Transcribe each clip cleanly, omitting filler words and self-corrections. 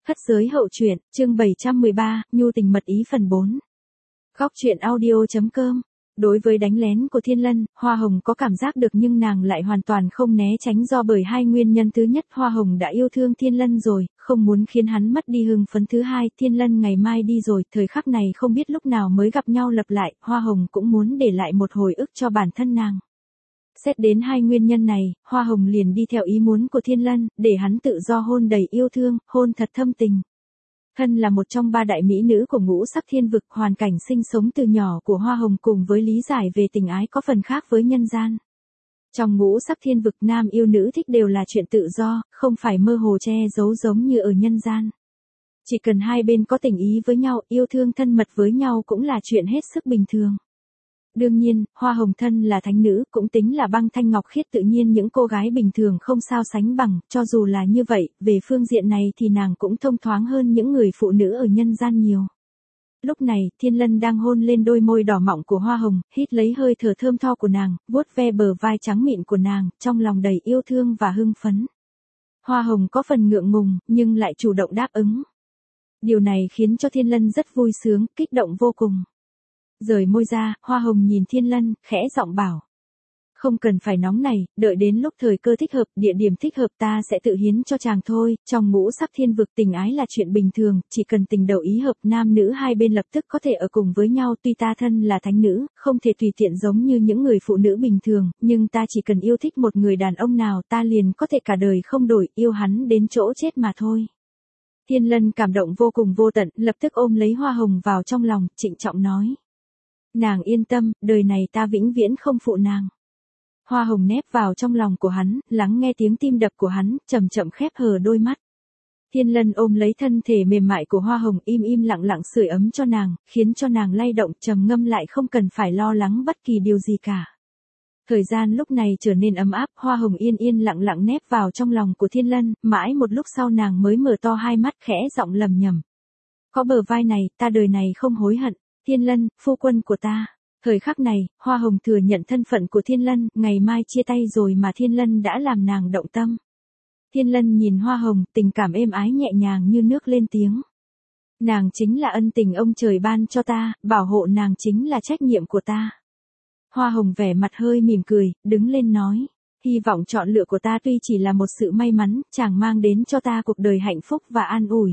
Thất giới hậu truyện, chương 713, nhu tình mật ý phần 4. Góc truyện audio.com. Đối với đánh lén của Thiên Lân, Hoa Hồng có cảm giác được nhưng nàng lại hoàn toàn không né tránh do bởi hai nguyên nhân. Thứ nhất, Hoa Hồng đã yêu thương Thiên Lân rồi, không muốn khiến hắn mất đi hưng phấn. Thứ hai, Thiên Lân ngày mai đi rồi, thời khắc này không biết lúc nào mới gặp nhau lặp lại, Hoa Hồng cũng muốn để lại một hồi ức cho bản thân nàng. Xét đến hai nguyên nhân này, Hoa Hồng liền đi theo ý muốn của Thiên Lân, để hắn tự do hôn đầy yêu thương, hôn thật thâm tình. Thân là một trong ba đại mỹ nữ của ngũ sắc thiên vực, hoàn cảnh sinh sống từ nhỏ của Hoa Hồng cùng với lý giải về tình ái có phần khác với nhân gian. Trong ngũ sắc thiên vực, nam yêu nữ thích đều là chuyện tự do, không phải mơ hồ che giấu giống như ở nhân gian. Chỉ cần hai bên có tình ý với nhau, yêu thương thân mật với nhau cũng là chuyện hết sức bình thường. Đương nhiên, Hoa Hồng thân là thánh nữ, cũng tính là băng thanh ngọc khiết, tự nhiên những cô gái bình thường không sao sánh bằng, cho dù là như vậy, về phương diện này thì nàng cũng thông thoáng hơn những người phụ nữ ở nhân gian nhiều. Lúc này, Thiên Lân đang hôn lên đôi môi đỏ mọng của Hoa Hồng, hít lấy hơi thở thơm tho của nàng, vuốt ve bờ vai trắng mịn của nàng, trong lòng đầy yêu thương và hưng phấn. Hoa Hồng có phần ngượng ngùng, nhưng lại chủ động đáp ứng. Điều này khiến cho Thiên Lân rất vui sướng, kích động vô cùng. Rời môi ra, Hoa Hồng nhìn Thiên Lân, khẽ giọng bảo. Không cần phải nóng này, đợi đến lúc thời cơ thích hợp, địa điểm thích hợp ta sẽ tự hiến cho chàng thôi. Trong ngũ sắc thiên vực, tình ái là chuyện bình thường, chỉ cần tình đầu ý hợp, nam nữ hai bên lập tức có thể ở cùng với nhau. Tuy ta thân là thánh nữ, không thể tùy tiện giống như những người phụ nữ bình thường, nhưng ta chỉ cần yêu thích một người đàn ông nào, ta liền có thể cả đời không đổi, yêu hắn đến chỗ chết mà thôi. Thiên Lân cảm động vô cùng vô tận, lập tức ôm lấy Hoa Hồng vào trong lòng, trịnh trọng nói. Nàng yên tâm, đời này ta vĩnh viễn không phụ nàng. Hoa Hồng nép vào trong lòng của hắn, lắng nghe tiếng tim đập của hắn, chậm chậm khép hờ đôi mắt. Thiên Lân ôm lấy thân thể mềm mại của Hoa Hồng, im im lặng lặng sưởi ấm cho nàng, khiến cho nàng lay động, trầm ngâm lại không cần phải lo lắng bất kỳ điều gì cả. Thời gian lúc này trở nên ấm áp, Hoa Hồng yên yên lặng lặng nép vào trong lòng của Thiên Lân, mãi một lúc sau nàng mới mở to hai mắt, khẽ giọng lầm nhầm. Có bờ vai này, ta đời này không hối hận. Thiên Lân, phu quân của ta. Thời khắc này, Hoa Hồng thừa nhận thân phận của Thiên Lân, ngày mai chia tay rồi mà Thiên Lân đã làm nàng động tâm. Thiên Lân nhìn Hoa Hồng, tình cảm êm ái nhẹ nhàng như nước lên tiếng. Nàng chính là ân tình ông trời ban cho ta, bảo hộ nàng chính là trách nhiệm của ta. Hoa Hồng vẻ mặt hơi mỉm cười, đứng lên nói. Hy vọng chọn lựa của ta tuy chỉ là một sự may mắn, chàng mang đến cho ta cuộc đời hạnh phúc và an ủi.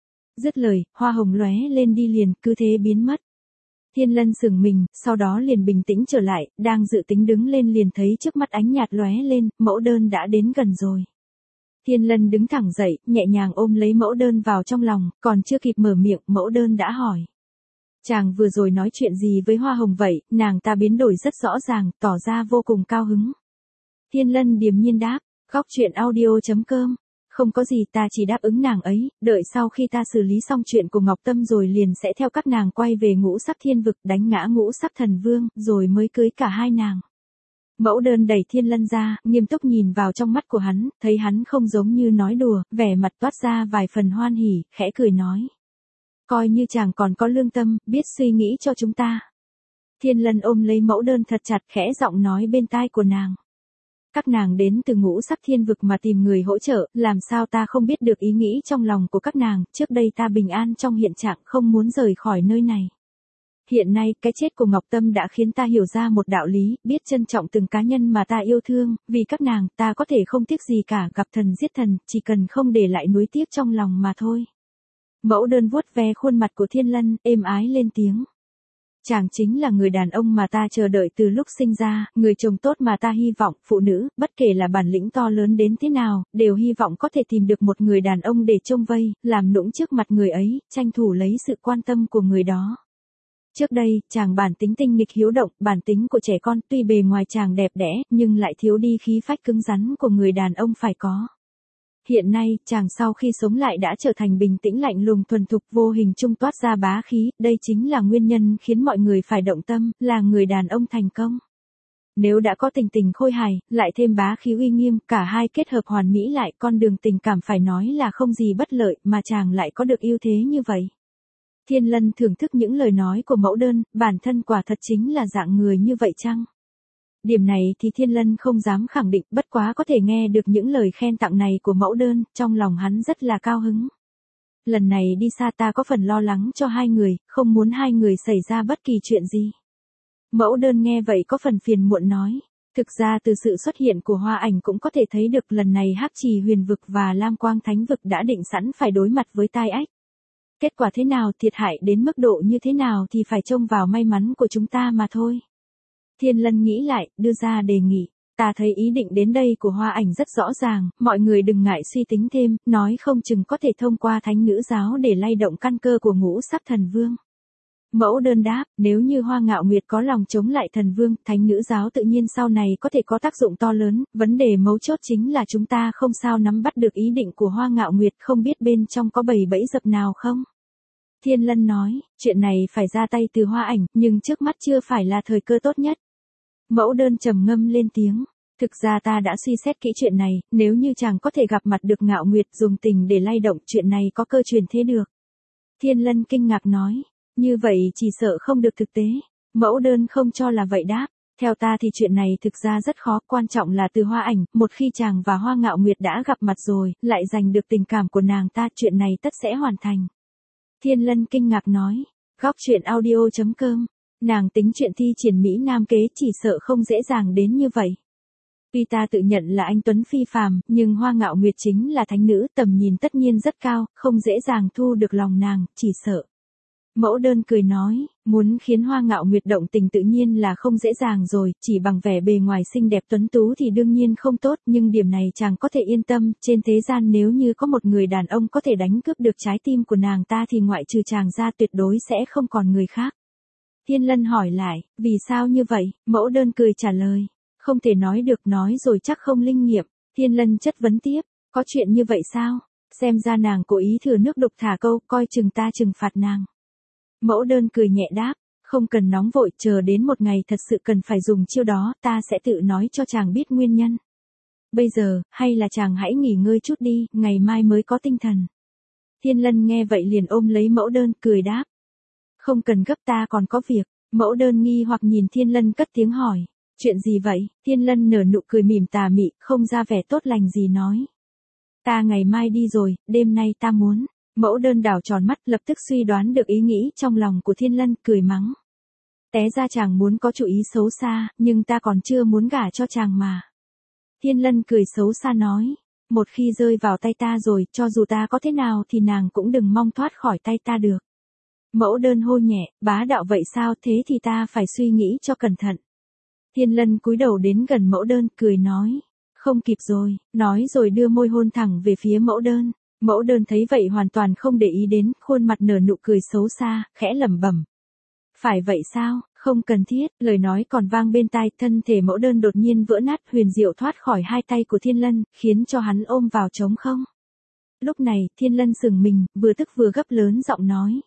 Dứt lời, Hoa Hồng lóe lên đi liền, cứ thế biến mất. Thiên Lân sững mình, sau đó liền bình tĩnh trở lại, đang dự tính đứng lên liền thấy trước mắt ánh nhạt lóe lên, mẫu đơn đã đến gần rồi. Thiên Lân đứng thẳng dậy, nhẹ nhàng ôm lấy mẫu đơn vào trong lòng, còn chưa kịp mở miệng, mẫu đơn đã hỏi. Chàng vừa rồi nói chuyện gì với Hoa Hồng vậy? Nàng ta biến đổi rất rõ ràng, tỏ ra vô cùng cao hứng. Thiên Lân điềm nhiên đáp, góc truyện audio.com. Không có gì, ta chỉ đáp ứng nàng ấy, đợi sau khi ta xử lý xong chuyện của Ngọc Tâm rồi liền sẽ theo các nàng quay về ngũ sắc thiên vực, đánh ngã ngũ sắc thần vương, rồi mới cưới cả hai nàng. Mẫu đơn đẩy Thiên Lân ra, nghiêm túc nhìn vào trong mắt của hắn, thấy hắn không giống như nói đùa, vẻ mặt toát ra vài phần hoan hỉ, khẽ cười nói. Coi như chàng còn có lương tâm, biết suy nghĩ cho chúng ta. Thiên Lân ôm lấy mẫu đơn thật chặt, khẽ giọng nói bên tai của nàng. Các nàng đến từ ngũ sắc thiên vực mà tìm người hỗ trợ, làm sao ta không biết được ý nghĩ trong lòng của các nàng, trước đây ta bình an trong hiện trạng không muốn rời khỏi nơi này. Hiện nay, cái chết của Ngọc Tâm đã khiến ta hiểu ra một đạo lý, biết trân trọng từng cá nhân mà ta yêu thương, vì các nàng, ta có thể không tiếc gì cả, gặp thần giết thần, chỉ cần không để lại nuối tiếc trong lòng mà thôi. Mẫu đơn vuốt ve khuôn mặt của Thiên Lân, êm ái lên tiếng. Chàng chính là người đàn ông mà ta chờ đợi từ lúc sinh ra, người chồng tốt mà ta hy vọng, phụ nữ, bất kể là bản lĩnh to lớn đến thế nào, đều hy vọng có thể tìm được một người đàn ông để trông vây, làm nũng trước mặt người ấy, tranh thủ lấy sự quan tâm của người đó. Trước đây, chàng bản tính tinh nghịch hiếu động, bản tính của trẻ con, tuy bề ngoài chàng đẹp đẽ, nhưng lại thiếu đi khí phách cứng rắn của người đàn ông phải có. Hiện nay, chàng sau khi sống lại đã trở thành bình tĩnh lạnh lùng thuần thục, vô hình trung toát ra bá khí, đây chính là nguyên nhân khiến mọi người phải động tâm, là người đàn ông thành công. Nếu đã có tình tình khôi hài, lại thêm bá khí uy nghiêm, cả hai kết hợp hoàn mỹ lại, con đường tình cảm phải nói là không gì bất lợi, mà chàng lại có được ưu thế như vậy. Thiên Lân thưởng thức những lời nói của mẫu đơn, bản thân quả thật chính là dạng người như vậy chăng? Điểm này thì Thiên Lân không dám khẳng định, bất quá có thể nghe được những lời khen tặng này của mẫu đơn, trong lòng hắn rất là cao hứng. lần này đi xa ta có phần lo lắng cho hai người, không muốn hai người xảy ra bất kỳ chuyện gì. Mẫu đơn nghe vậy có phần phiền muộn nói. Thực ra từ sự xuất hiện của Hoa Ảnh cũng có thể thấy được lần này Hắc Trì Huyền Vực và Lam Quang Thánh Vực đã định sẵn phải đối mặt với tai ách. Kết quả thế nào, thiệt hại đến mức độ như thế nào thì phải trông vào may mắn của chúng ta mà thôi. Thiên Lân nghĩ lại, đưa ra đề nghị. Ta thấy ý định đến đây của Hoa Ảnh rất rõ ràng, mọi người đừng ngại suy tính thêm, nói không chừng có thể thông qua Thánh Nữ Giáo để lay động căn cơ của Ngũ Sắc Thần Vương. Mẫu đơn đáp, nếu như Hoa Ngạo Nguyệt có lòng chống lại thần vương, Thánh Nữ Giáo tự nhiên sau này có thể có tác dụng to lớn, vấn đề mấu chốt chính là chúng ta không sao nắm bắt được ý định của Hoa Ngạo Nguyệt, không biết bên trong có bầy bẫy dập nào không. Thiên Lân nói, chuyện này phải ra tay từ Hoa Ảnh, nhưng trước mắt chưa phải là thời cơ tốt nhất. Mẫu đơn trầm ngâm lên tiếng. Thực ra ta đã suy xét kỹ chuyện này, nếu như chàng có thể gặp mặt được Ngạo Nguyệt dùng tình để lay động, chuyện này có cơ truyền thế được. Thiên Lân kinh ngạc nói, như vậy chỉ sợ không được thực tế. Mẫu đơn không cho là vậy đáp. Theo ta thì chuyện này thực ra rất khó, quan trọng là từ Hoa Ảnh, một khi chàng và Hoa Ngạo Nguyệt đã gặp mặt rồi, lại giành được tình cảm của nàng ta, chuyện này tất sẽ hoàn thành. Thiên Lân kinh ngạc nói, góc truyện audio.com, nàng tính chuyện thi triển Mỹ Nam kế chỉ sợ không dễ dàng đến như vậy. Tuy ta tự nhận là anh tuấn phi phàm, nhưng Hoa Ngạo Nguyệt chính là thánh nữ, tầm nhìn tất nhiên rất cao, không dễ dàng thu được lòng nàng, chỉ sợ. Mẫu đơn cười nói, muốn khiến Hoa Ngạo Nguyệt động tình tự nhiên là không dễ dàng rồi, chỉ bằng vẻ bề ngoài xinh đẹp tuấn tú thì đương nhiên không tốt, nhưng điểm này chàng có thể yên tâm, trên thế gian nếu như có một người đàn ông có thể đánh cướp được trái tim của nàng ta thì ngoại trừ chàng ra tuyệt đối sẽ không còn người khác. Thiên Lân hỏi lại, vì sao như vậy? Mẫu đơn cười trả lời, không thể nói được, nói rồi chắc không linh nghiệm. Thiên Lân chất vấn tiếp, có chuyện như vậy sao? Xem ra nàng cố ý thừa nước đục thả câu, coi chừng ta trừng phạt nàng. Mẫu đơn cười nhẹ đáp, không cần nóng vội, chờ đến một ngày thật sự cần phải dùng chiêu đó, ta sẽ tự nói cho chàng biết nguyên nhân. Bây giờ, hay là chàng hãy nghỉ ngơi chút đi, ngày mai mới có tinh thần. Thiên Lân nghe vậy liền ôm lấy mẫu đơn, cười đáp. Không cần gấp, ta còn có việc. Mẫu đơn nghi hoặc nhìn Thiên Lân cất tiếng hỏi, chuyện gì vậy? Thiên Lân nở nụ cười mỉm tà mị, không ra vẻ tốt lành gì nói. Ta ngày mai đi rồi, đêm nay ta muốn. Mẫu đơn đảo tròn mắt, lập tức suy đoán được ý nghĩ trong lòng của Thiên Lân, cười mắng. Té ra chàng muốn có chủ ý xấu xa, nhưng ta còn chưa muốn gả cho chàng mà. Thiên Lân cười xấu xa nói, một khi rơi vào tay ta rồi, cho dù ta có thế nào thì nàng cũng đừng mong thoát khỏi tay ta được. Mẫu đơn hô nhẹ, bá đạo vậy sao, thế thì ta phải suy nghĩ cho cẩn thận. Thiên Lân cúi đầu đến gần mẫu đơn, cười nói, không kịp rồi, nói rồi đưa môi hôn thẳng về phía mẫu đơn. Mẫu đơn thấy vậy hoàn toàn không để ý đến, khuôn mặt nở nụ cười xấu xa, khẽ lẩm bẩm. Phải vậy sao, không cần thiết, lời nói còn vang bên tai, thân thể mẫu đơn đột nhiên vỡ nát, huyền diệu thoát khỏi hai tay của Thiên Lân, khiến cho hắn ôm vào trống không. Lúc này, Thiên Lân sừng mình, vừa tức vừa gấp lớn giọng nói.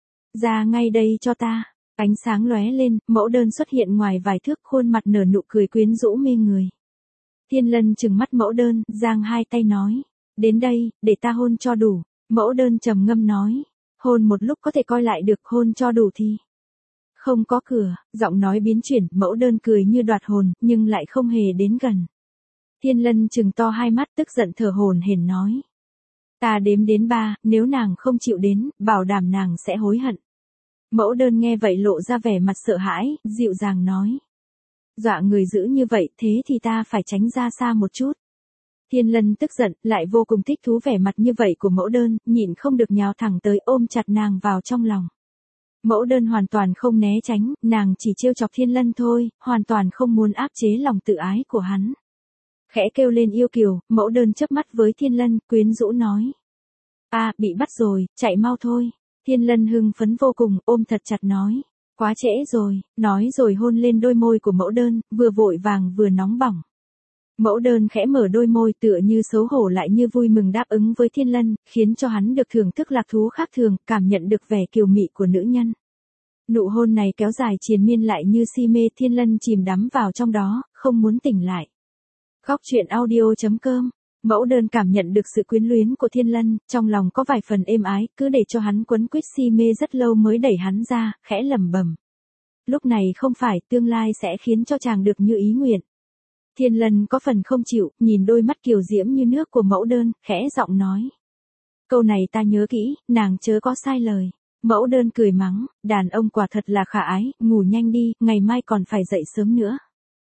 Ra ngay đây cho ta. Ánh sáng lóe lên, mẫu đơn xuất hiện ngoài vài thước, khuôn mặt nở nụ cười quyến rũ mê người. Thiên Lân trừng mắt mẫu đơn, giang hai tay nói. Đến đây, để ta hôn cho đủ. Mẫu đơn trầm ngâm nói. Hôn một lúc có thể coi lại được, hôn cho đủ thì. Không có cửa, giọng nói biến chuyển, mẫu đơn cười như đoạt hồn, nhưng lại không hề đến gần. Thiên Lân trừng to hai mắt, tức giận thở hổn hển nói. Ta đếm đến 3, nếu nàng không chịu đến, bảo đảm nàng sẽ hối hận. Mẫu đơn nghe vậy lộ ra vẻ mặt sợ hãi, dịu dàng nói. Dọa người dữ như vậy, thế thì ta phải tránh ra xa một chút. Thiên Lân tức giận, lại vô cùng thích thú vẻ mặt như vậy của mẫu đơn, nhịn không được nhào thẳng tới ôm chặt nàng vào trong lòng. Mẫu đơn hoàn toàn không né tránh, nàng chỉ trêu chọc Thiên Lân thôi, hoàn toàn không muốn áp chế lòng tự ái của hắn. Khẽ kêu lên yêu kiều, mẫu đơn chớp mắt với Thiên Lân, quyến rũ nói. Bị bắt rồi, chạy mau thôi. Thiên Lân hưng phấn vô cùng, ôm thật chặt nói. Quá trễ rồi, nói rồi hôn lên đôi môi của mẫu đơn, vừa vội vàng vừa nóng bỏng. Mẫu đơn khẽ mở đôi môi tựa như xấu hổ lại như vui mừng đáp ứng với Thiên Lân, khiến cho hắn được thưởng thức lạc thú khác thường, cảm nhận được vẻ kiều mị của nữ nhân. Nụ hôn này kéo dài triền miên lại như si mê, Thiên Lân chìm đắm vào trong đó, không muốn tỉnh lại. Góc truyện audio.com. Mẫu đơn cảm nhận được sự quyến luyến của Thiên Lân, trong lòng có vài phần êm ái, cứ để cho hắn quấn quýt si mê rất lâu mới đẩy hắn ra, khẽ lẩm bẩm. Lúc này không phải, tương lai sẽ khiến cho chàng được như ý nguyện. Thiên Lân có phần không chịu, nhìn đôi mắt kiều diễm như nước của mẫu đơn, khẽ giọng nói. Câu này ta nhớ kỹ, nàng chớ có sai lời. Mẫu đơn cười mắng, đàn ông quả thật là khả ái, ngủ nhanh đi, ngày mai còn phải dậy sớm nữa.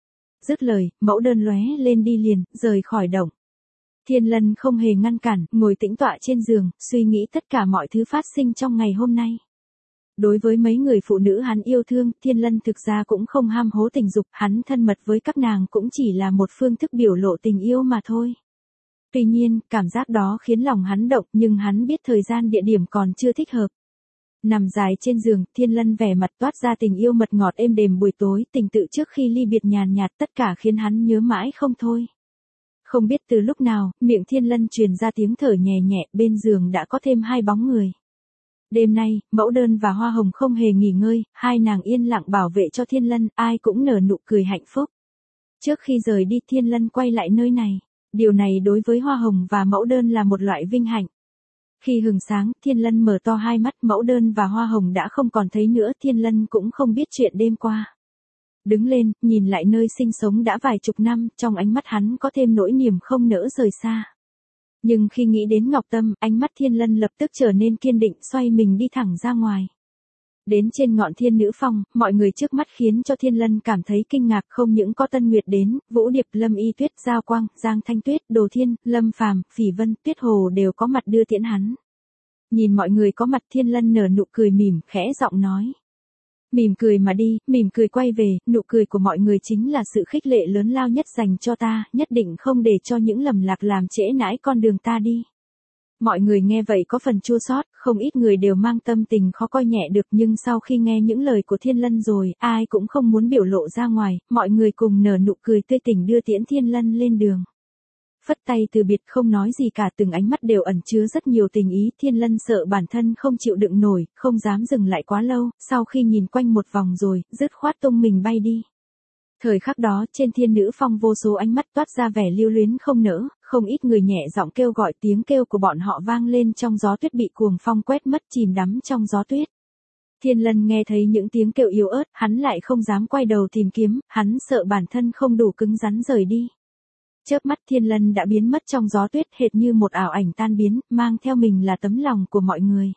Dứt lời, mẫu đơn lóe lên đi liền, rời khỏi động. Thiên Lân không hề ngăn cản, ngồi tĩnh tọa trên giường, suy nghĩ tất cả mọi thứ phát sinh trong ngày hôm nay. Đối với mấy người phụ nữ hắn yêu thương, Thiên Lân thực ra cũng không ham hố tình dục, hắn thân mật với các nàng cũng chỉ là một phương thức biểu lộ tình yêu mà thôi. Tuy nhiên, cảm giác đó khiến lòng hắn động, nhưng hắn biết thời gian địa điểm còn chưa thích hợp. Nằm dài trên giường, Thiên Lân vẻ mặt toát ra tình yêu mật ngọt êm đềm buổi tối, tình tự trước khi ly biệt nhàn nhạt, tất cả khiến hắn nhớ mãi không thôi. Không biết từ lúc nào, miệng Thiên Lân truyền ra tiếng thở nhẹ nhẹ, bên giường đã có thêm 2 bóng người. Đêm nay, Mẫu Đơn và Hoa Hồng không hề nghỉ ngơi, hai nàng yên lặng bảo vệ cho Thiên Lân, ai cũng nở nụ cười hạnh phúc. Trước khi rời đi, Thiên Lân quay lại nơi này. Điều này đối với Hoa Hồng và Mẫu Đơn là một loại vinh hạnh. Khi hừng sáng, Thiên Lân mở to hai mắt, Mẫu Đơn và Hoa Hồng đã không còn thấy nữa, Thiên Lân cũng không biết chuyện đêm qua. Đứng lên, nhìn lại nơi sinh sống đã vài chục năm, trong ánh mắt hắn có thêm nỗi niềm không nỡ rời xa. Nhưng khi nghĩ đến Ngọc Tâm, ánh mắt Thiên Lân lập tức trở nên kiên định, xoay mình đi thẳng ra ngoài. Đến trên ngọn Thiên Nữ Phong, mọi người trước mắt khiến cho Thiên Lân cảm thấy kinh ngạc, không những có Tân Nguyệt đến, Vũ Điệp, Lâm Y Tuyết, Giao Quang, Giang Thanh Tuyết, Đồ Thiên, Lâm Phàm, Phỉ Vân, Tuyết Hồ đều có mặt đưa tiễn hắn. Nhìn mọi người có mặt, Thiên Lân nở nụ cười mỉm, khẽ giọng nói. Mỉm cười mà đi, mỉm cười quay về, nụ cười của mọi người chính là sự khích lệ lớn lao nhất dành cho ta, nhất định không để cho những lầm lạc làm trễ nải con đường ta đi. Mọi người nghe vậy có phần chua xót, không ít người đều mang tâm tình khó coi nhẹ được, nhưng sau khi nghe những lời của Thiên Lân rồi, ai cũng không muốn biểu lộ ra ngoài, mọi người cùng nở nụ cười tươi tỉnh đưa tiễn Thiên Lân lên đường. Phất tay từ biệt không nói gì cả, từng ánh mắt đều ẩn chứa rất nhiều tình ý. Thiên Lân sợ bản thân không chịu đựng nổi, không dám dừng lại quá lâu, sau khi nhìn quanh một vòng rồi, dứt khoát tung mình bay đi. Thời khắc đó, trên Thiên Nữ Phong vô số ánh mắt toát ra vẻ lưu luyến không nỡ, không ít người nhẹ giọng kêu gọi, tiếng kêu của bọn họ vang lên trong gió tuyết bị cuồng phong quét mất, chìm đắm trong gió tuyết. Thiên Lân nghe thấy những tiếng kêu yếu ớt, hắn lại không dám quay đầu tìm kiếm, hắn sợ bản thân không đủ cứng rắn rời đi. Chớp mắt Thiên Lân đã biến mất trong gió tuyết, hệt như một ảo ảnh tan biến, mang theo mình là tấm lòng của mọi người.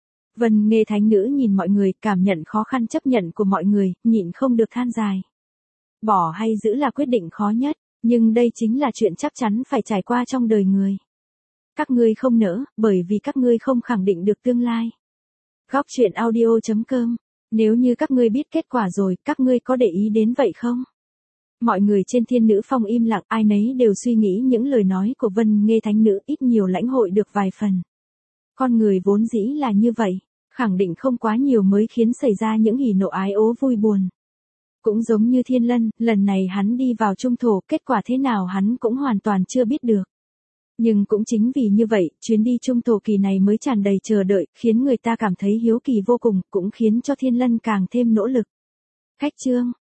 Vân Nghê Thánh Nữ nhìn mọi người, cảm nhận khó khăn chấp nhận của mọi người, nhịn không được than dài. Bỏ hay giữ là quyết định khó nhất, nhưng đây chính là chuyện chắc chắn phải trải qua trong đời người. Các ngươi không nỡ, bởi vì các ngươi không khẳng định được tương lai. Góc truyện audio.com. Nếu như các ngươi biết kết quả rồi, các ngươi có để ý đến vậy không? Mọi người trên Thiên Nữ Phong im lặng, ai nấy đều suy nghĩ những lời nói của Vân Nghê Thánh Nữ, ít nhiều lãnh hội được vài phần. Con người vốn dĩ là như vậy, khẳng định không quá nhiều mới khiến xảy ra những hỉ nộ ái ố vui buồn. Cũng giống như Thiên Lân, lần này hắn đi vào trung thổ, kết quả thế nào hắn cũng hoàn toàn chưa biết được. Nhưng cũng chính vì như vậy, chuyến đi trung thổ kỳ này mới tràn đầy chờ đợi, khiến người ta cảm thấy hiếu kỳ vô cùng, cũng khiến cho Thiên Lân càng thêm nỗ lực. Khách chương